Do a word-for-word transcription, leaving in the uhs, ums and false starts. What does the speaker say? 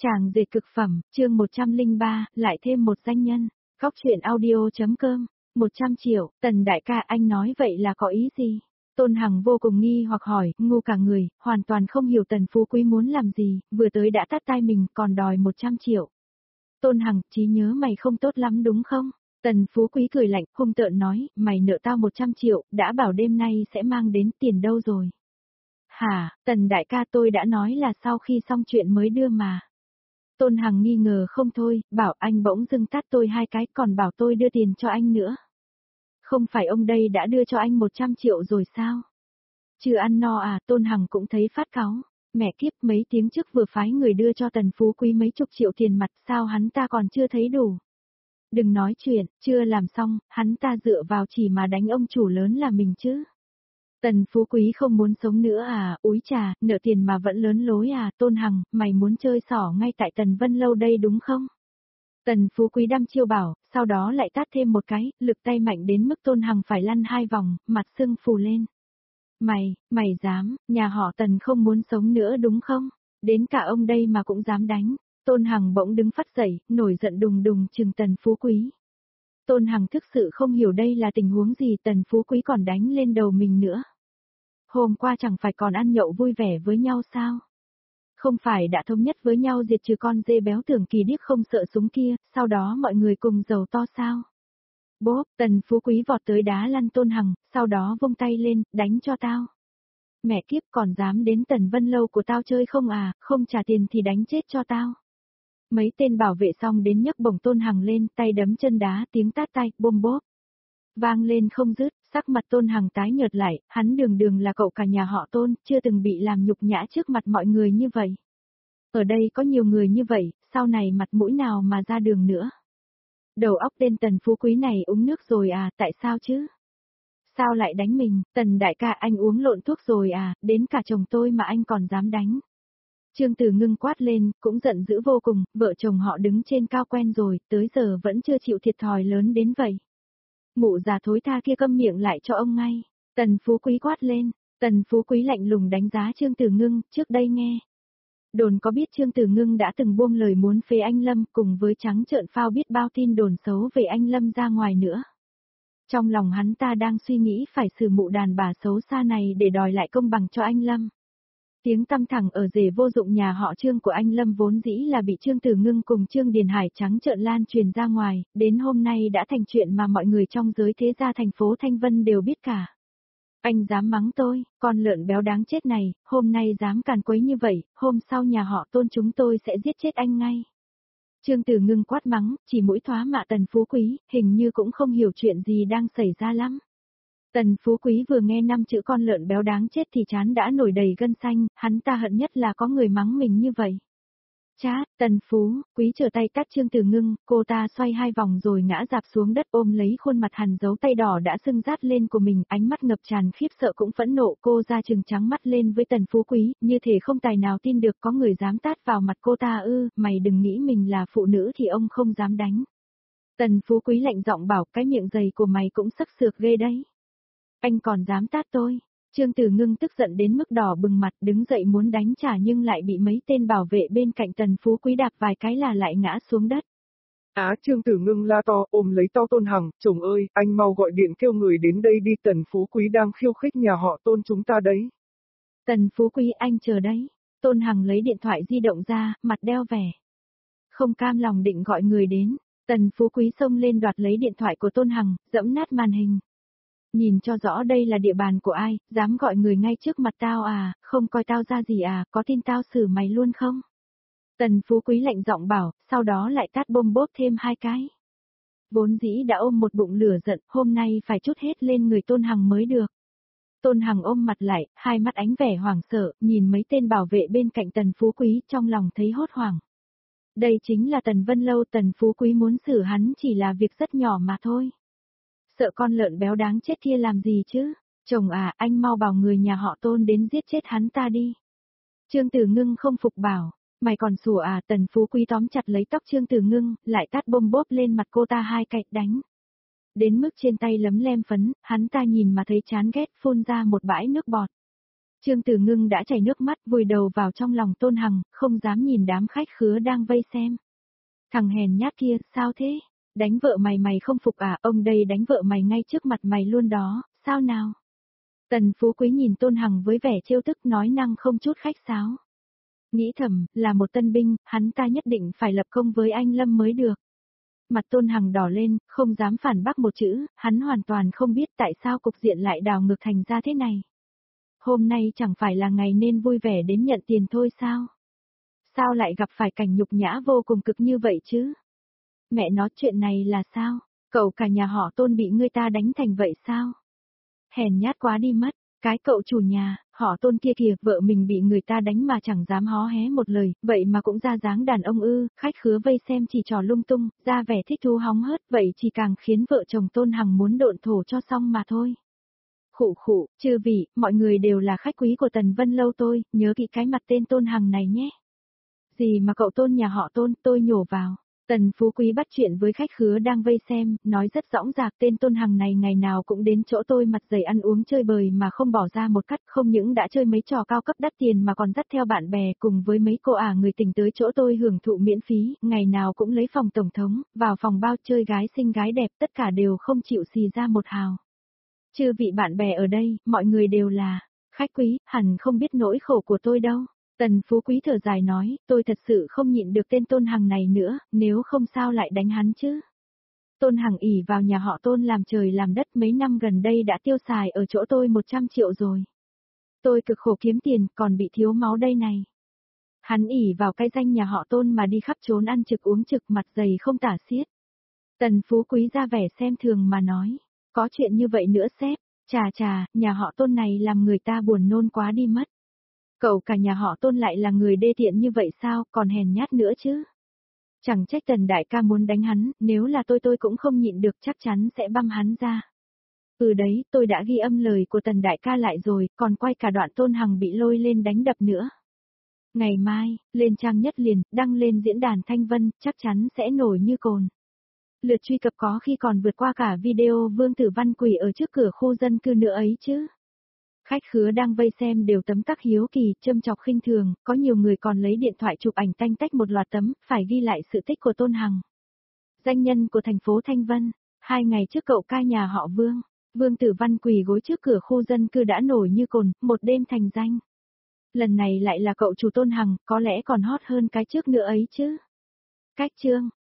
Chàng dệt cực phẩm, chương một trăm lẻ ba, lại thêm một danh nhân. Góc truyện audio.com, một trăm triệu, Tần đại ca anh nói vậy là có ý gì? Tôn Hằng vô cùng nghi hoặc hỏi, ngu cả người, hoàn toàn không hiểu Tần Phú Quý muốn làm gì, vừa tới đã tát tai mình còn đòi một trăm triệu. Tôn Hằng, trí nhớ mày không tốt lắm đúng không? Tần Phú Quý cười lạnh, hung tợn nói, mày nợ tao một trăm triệu, đã bảo đêm nay sẽ mang đến tiền đâu rồi? Hả, Tần đại ca tôi đã nói là sau khi xong chuyện mới đưa mà. Tôn Hằng nghi ngờ không thôi, bảo anh bỗng dưng tát tôi hai cái còn bảo tôi đưa tiền cho anh nữa. Không phải ông đây đã đưa cho anh một trăm triệu rồi sao? Chưa ăn no à, Tôn Hằng cũng thấy phát cáu. Mẹ kiếp, mấy tiếng trước vừa phái người đưa cho Tần Phú Quý mấy chục triệu tiền mặt, sao hắn ta còn chưa thấy đủ? Đừng nói chuyện, chưa làm xong, hắn ta dựa vào chỉ mà đánh ông chủ lớn là mình chứ. Tần Phú Quý không muốn sống nữa à, úi trà, nợ tiền mà vẫn lớn lối à, Tôn Hằng, mày muốn chơi xỏ ngay tại Tần Vân Lâu đây đúng không? Tần Phú Quý đăm chiêu bảo, sau đó lại tát thêm một cái, lực tay mạnh đến mức Tôn Hằng phải lăn hai vòng, mặt sưng phù lên. Mày, mày dám, nhà họ Tần không muốn sống nữa đúng không? Đến cả ông đây mà cũng dám đánh. Tôn Hằng bỗng đứng phắt dậy, nổi giận đùng đùng trừng Tần Phú Quý. Tôn Hằng thực sự không hiểu đây là tình huống gì, Tần Phú Quý còn đánh lên đầu mình nữa. Hôm qua chẳng phải còn ăn nhậu vui vẻ với nhau sao? Không phải đã thống nhất với nhau diệt trừ con dê béo tưởng kỳ điếc không sợ súng kia, sau đó mọi người cùng giàu to sao? Bốp, Tần Phú Quý vọt tới đá lăn Tôn Hằng, sau đó vung tay lên, đánh cho tao. Mẹ kiếp, còn dám đến Tần Vân Lâu của tao chơi không à, không trả tiền thì đánh chết cho tao. Mấy tên bảo vệ xong đến nhấc bổng Tôn Hằng lên, tay đấm chân đá, tiếng tát tay, bôm bốp. Vang lên không dứt, sắc mặt Tôn Hằng tái nhợt lại, hắn đường đường là cậu cả nhà họ Tôn, chưa từng bị làm nhục nhã trước mặt mọi người như vậy. Ở đây có nhiều người như vậy, sau này mặt mũi nào mà ra đường nữa. Đầu óc tên Tần Phú Quý này uống nước rồi à, tại sao chứ? Sao lại đánh mình, Tần đại ca anh uống lộn thuốc rồi à, đến cả chồng tôi mà anh còn dám đánh. Trương Tử Ngưng quát lên, cũng giận dữ vô cùng, vợ chồng họ đứng trên cao quen rồi, tới giờ vẫn chưa chịu thiệt thòi lớn đến vậy. Mụ già thối tha kia câm miệng lại cho ông ngay. Tần Phú Quý quát lên, Tần Phú Quý lạnh lùng đánh giá Trương Tử Ngưng, trước đây nghe. Đồn có biết Trương Tử Ngưng đã từng buông lời muốn phế anh Lâm, cùng với trắng trợn phao biết bao tin đồn xấu về anh Lâm ra ngoài nữa. Trong lòng hắn ta đang suy nghĩ phải xử mụ đàn bà xấu xa này để đòi lại công bằng cho anh Lâm. Tiếng tăm thẳng ở rể vô dụng nhà họ Trương của anh Lâm vốn dĩ là bị Trương Tử Ngưng cùng Trương Điền Hải trắng trợn lan truyền ra ngoài, đến hôm nay đã thành chuyện mà mọi người trong giới thế gia thành phố Thanh Vân đều biết cả. Anh dám mắng tôi, con lợn béo đáng chết này, hôm nay dám càn quấy như vậy, hôm sau nhà họ Tôn chúng tôi sẽ giết chết anh ngay. Trương Tử Ngưng quát mắng, chỉ mũi thoá mạ Tần Phú Quý, hình như cũng không hiểu chuyện gì đang xảy ra lắm. Tần Phú Quý vừa nghe năm chữ con lợn béo đáng chết thì trán đã nổi đầy gân xanh, hắn ta hận nhất là có người mắng mình như vậy. Chát, Tần Phú, Quý trở tay cắt Trương Tử Ngưng, cô ta xoay hai vòng rồi ngã dạp xuống đất ôm lấy khuôn mặt hằn dấu tay đỏ đã sưng rát lên của mình, ánh mắt ngập tràn khiếp sợ cũng phẫn nộ, cô ra trừng trắng mắt lên với Tần Phú Quý, như thể không tài nào tin được có người dám tát vào mặt cô ta ư, mày đừng nghĩ mình là phụ nữ thì ông không dám đánh. Tần Phú Quý lạnh giọng bảo cái miệng dày của mày cũng sắc sược ghê đấy. Anh còn dám tát tôi. Trương Tử Ngưng tức giận đến mức đỏ bừng mặt đứng dậy muốn đánh trả nhưng lại bị mấy tên bảo vệ bên cạnh Tần Phú Quý đạp vài cái là lại ngã xuống đất. Á Trương Tử Ngưng la to ôm lấy to Tôn Hằng, chồng ơi, anh mau gọi điện kêu người đến đây đi, Tần Phú Quý đang khiêu khích nhà họ Tôn chúng ta đấy. Tần Phú Quý anh chờ đấy. Tôn Hằng lấy điện thoại di động ra, mặt đeo vẻ. Không cam lòng định gọi người đến, Tần Phú Quý xông lên đoạt lấy điện thoại của Tôn Hằng, giẫm nát màn hình. Nhìn cho rõ đây là địa bàn của ai, dám gọi người ngay trước mặt tao à, không coi tao ra gì à, có tin tao xử mày luôn không? Tần Phú Quý lạnh giọng bảo, sau đó lại tát bôm bốp thêm hai cái. Vốn dĩ đã ôm một bụng lửa giận, hôm nay phải trút hết lên người Tôn Hằng mới được. Tôn Hằng ôm mặt lại, hai mắt ánh vẻ hoảng sợ, nhìn mấy tên bảo vệ bên cạnh Tần Phú Quý trong lòng thấy hốt hoảng. Đây chính là Tần Vân Lâu, Tần Phú Quý muốn xử hắn chỉ là việc rất nhỏ mà thôi. Sợ con lợn béo đáng chết kia làm gì chứ? Chồng à, anh mau bảo người nhà họ Tôn đến giết chết hắn ta đi. Trương Tử Ngưng không phục bảo, mày còn sủa à? Tần Phú Quý tóm chặt lấy tóc Trương Tử Ngưng, lại tát bôm bốp lên mặt cô ta hai cái đánh. Đến mức trên tay lấm lem phấn, hắn ta nhìn mà thấy chán ghét phun ra một bãi nước bọt. Trương Tử Ngưng đã chảy nước mắt vùi đầu vào trong lòng Tôn Hằng, không dám nhìn đám khách khứa đang vây xem. Thằng hèn nhát kia, sao thế? Đánh vợ mày mày không phục à, ông đây đánh vợ mày ngay trước mặt mày luôn đó, sao nào? Tần Phú Quý nhìn Tôn Hằng với vẻ trêu tức nói năng không chút khách sáo. Nghĩ thầm, là một tân binh, hắn ta nhất định phải lập công với anh Lâm mới được. Mặt Tôn Hằng đỏ lên, không dám phản bác một chữ, hắn hoàn toàn không biết tại sao cục diện lại đảo ngược thành ra thế này. Hôm nay chẳng phải là ngày nên vui vẻ đến nhận tiền thôi sao? Sao lại gặp phải cảnh nhục nhã vô cùng cực như vậy chứ? Mẹ nói chuyện này là sao? Cậu cả nhà họ Tôn bị người ta đánh thành vậy sao? Hèn nhát quá đi mất, cái cậu chủ nhà, họ Tôn kia kìa, vợ mình bị người ta đánh mà chẳng dám hó hé một lời, vậy mà cũng ra dáng đàn ông ư, khách khứa vây xem chỉ trò lung tung, ra vẻ thích thú hóng hớt, vậy chỉ càng khiến vợ chồng Tôn Hằng muốn độn thổ cho xong mà thôi. Khụ khụ, chư vị, mọi người đều là khách quý của Tần Vân Lâu tôi, nhớ kỹ cái mặt tên Tôn Hằng này nhé. Gì mà cậu Tôn nhà họ Tôn, tôi nhổ vào. Tần Phú Quý bắt chuyện với khách khứa đang vây xem, nói rất rõ ràng tên Tôn Hằng này ngày nào cũng đến chỗ tôi mặt dày ăn uống chơi bời mà không bỏ ra một cắt, không những đã chơi mấy trò cao cấp đắt tiền mà còn dắt theo bạn bè cùng với mấy cô ả người tình tới chỗ tôi hưởng thụ miễn phí, ngày nào cũng lấy phòng tổng thống, vào phòng bao chơi gái xinh gái đẹp tất cả đều không chịu xì ra một hào. Chư vị bạn bè ở đây, mọi người đều là khách quý, hẳn không biết nỗi khổ của tôi đâu. Tần Phú Quý thở dài nói, tôi thật sự không nhịn được tên Tôn Hằng này nữa, nếu không sao lại đánh hắn chứ. Tôn Hằng ỷ vào nhà họ Tôn làm trời làm đất mấy năm gần đây đã tiêu xài ở chỗ tôi một trăm triệu rồi. Tôi cực khổ kiếm tiền, còn bị thiếu máu đây này. Hắn ỷ vào cái danh nhà họ Tôn mà đi khắp trốn ăn trực uống trực mặt dày không tả xiết. Tần Phú Quý ra vẻ xem thường mà nói, có chuyện như vậy nữa sếp, chà chà, nhà họ Tôn này làm người ta buồn nôn quá đi mất. Cậu cả nhà họ Tôn lại là người đê tiện như vậy sao, còn hèn nhát nữa chứ. Chẳng trách Tần đại ca muốn đánh hắn, nếu là tôi tôi cũng không nhịn được chắc chắn sẽ băm hắn ra. Ừ đấy, tôi đã ghi âm lời của Tần đại ca lại rồi, còn quay cả đoạn Tôn Hằng bị lôi lên đánh đập nữa. Ngày mai, lên trang nhất liền, đăng lên diễn đàn Thanh Vân, chắc chắn sẽ nổi như cồn. Lượt truy cập có khi còn vượt qua cả video Vương Tử Văn quỳ ở trước cửa khu dân cư nữa ấy chứ. Khách khứa đang vây xem đều tấm tắc hiếu kỳ, châm chọc khinh thường, có nhiều người còn lấy điện thoại chụp ảnh tanh tách một loạt tấm, phải ghi lại sự tích của Tôn Hằng. Danh nhân của thành phố Thanh Vân, hai ngày trước cậu ca nhà họ Vương, Vương Tử Văn quỳ gối trước cửa khu dân cư đã nổi như cồn, một đêm thành danh. Lần này lại là cậu chủ Tôn Hằng, có lẽ còn hot hơn cái trước nữa ấy chứ. Cách chương